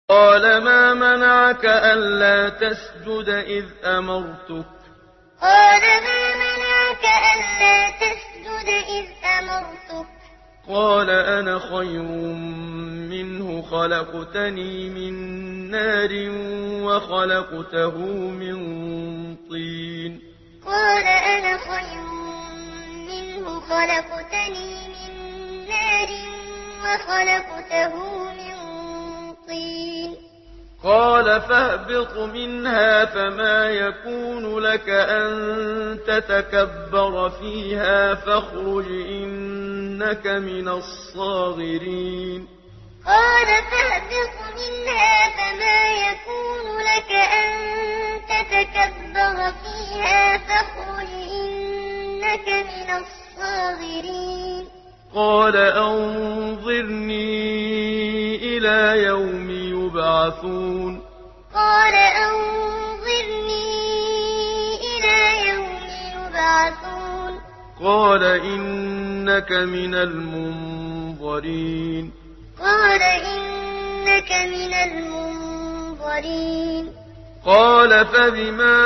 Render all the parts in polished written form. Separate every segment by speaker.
Speaker 1: قال ما منعك ألا تسجد إذ أمرتك
Speaker 2: قال ما منعك ألا تسجد إذ أمرتك
Speaker 1: قال أنا خير منه خلقتني من نار وخلقته من طين
Speaker 2: قال أنا خير منه خلقتني من نار وخلقته من طين
Speaker 1: قال فاهبط منها فما يكون لك أن تتكبر فيها فاخرج إنك من الصاغرين
Speaker 2: قال فاهبط منها فما يكون لك أن تتكبر فيها فاخرج إنك من الصاغرين
Speaker 1: قال أنظرني إلى يوم يبعثون
Speaker 2: قال أنظرني إلى يوم يبعثون
Speaker 1: قال إنك من المنظرين
Speaker 2: قال إنك من المنظرين
Speaker 1: قال فبما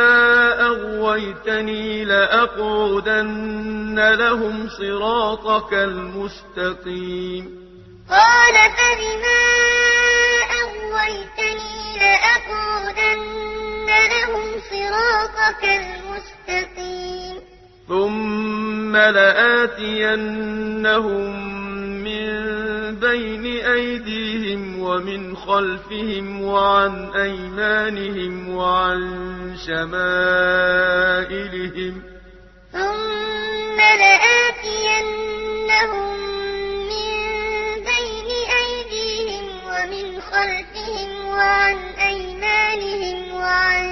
Speaker 1: أغويتني لأقعدن لهم صراطك المستقيم
Speaker 2: قال فبما أغويتني لأقعدن لهم صراطك المستقيم
Speaker 1: ثم لآتينهم من بين أيديهم ومن خلفهم وعن أيمانهم وعن شمائلهم
Speaker 2: ثم لآتينهم من بين أيديهم ومن خلفهم وعن أيمانهم وعن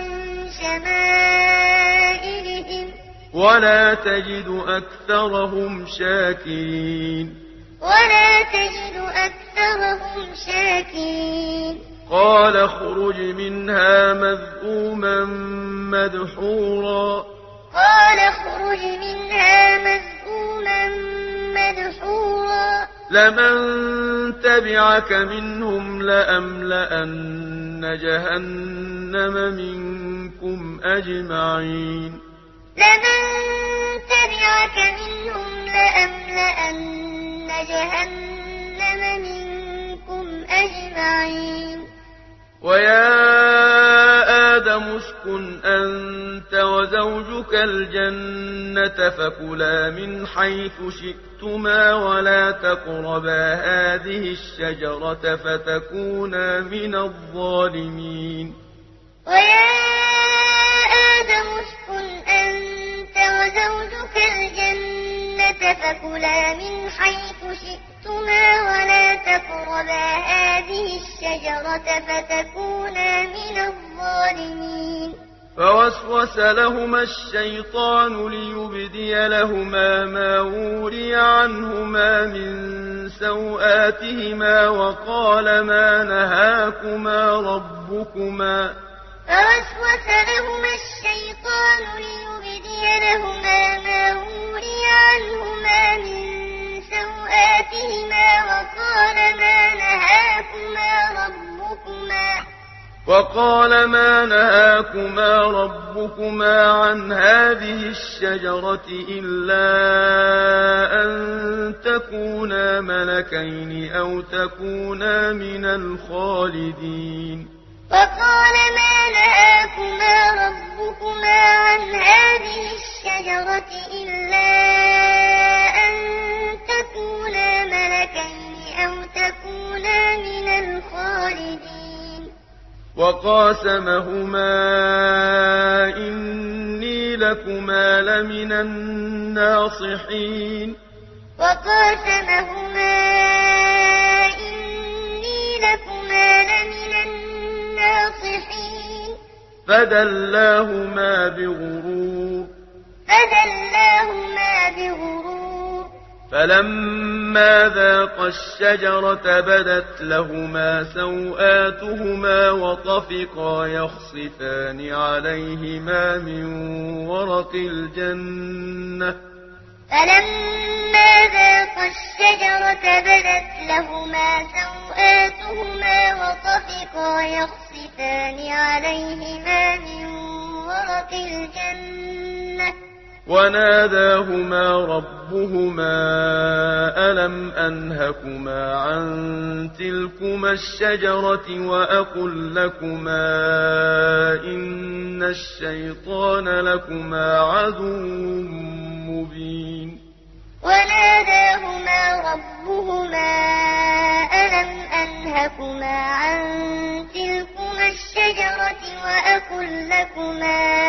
Speaker 2: شمائلهم
Speaker 1: ولا تجد أكثرهم شاكرين
Speaker 2: ولا تجد أكثرهم شاكرين
Speaker 1: قال اخرج منها مذءوما مدحورا
Speaker 2: قال اخرج منها مذءوما مدحورا
Speaker 1: لمن تبعك منهم لأملأن جهنم منكم أجمعين
Speaker 2: لمن تبعك منهم لأملأن جهنم منكم أجمعين
Speaker 1: ويا آدم اسكن أنت وزوجك الجنة فكلا من حيث شئتما ولا تقربا هذه الشجرة فتكونا من الظالمين
Speaker 2: ويا آدم اسكن أنت وزوجك الجنة فكلا من حيث شئتما ولا تقربا هذه الشجرة فتكونا من الظالمين
Speaker 1: فوسوس لهما الشيطان ليبدي لهما ما وري عنهما من سوآتهما وقال ما نهاكما ربكما
Speaker 2: فوسوس لهما الشيطان ليبدي لهما ما وري عنهما من سوآتهما
Speaker 1: وقال ما نهاكما ربكما عن هذه الشجرة إلا أن تكونا ملكين أو تكونا من الخالدين
Speaker 2: وقال ما نهاكما ربكما عن هذه الشجرة إلا أن تكونا ملكين أو تكونا من الخالدين
Speaker 1: وقاسمهما إني لكما لمن الناصحين
Speaker 2: وقاسمهما إني لكما لمن الناصحين
Speaker 1: فدلاهما بغرور فلما ذاقا الشجرة بدت لهما سوآتهما وطفقا يخصفان عليهما من ورق الجنة
Speaker 2: فلما ذاقا الشجرة بدت لهما سوآتهما وطفقا الشجرتا يخصفان عليهما من ورق الجنة
Speaker 1: وناداهما ربهما ألم أنهكما عن تلكما الشجرة وأقل لكما إن الشيطان لكما عدو مبين
Speaker 2: وناداهما ربهما ألم أنهكما عن تلكما الشجرة وأقل لكما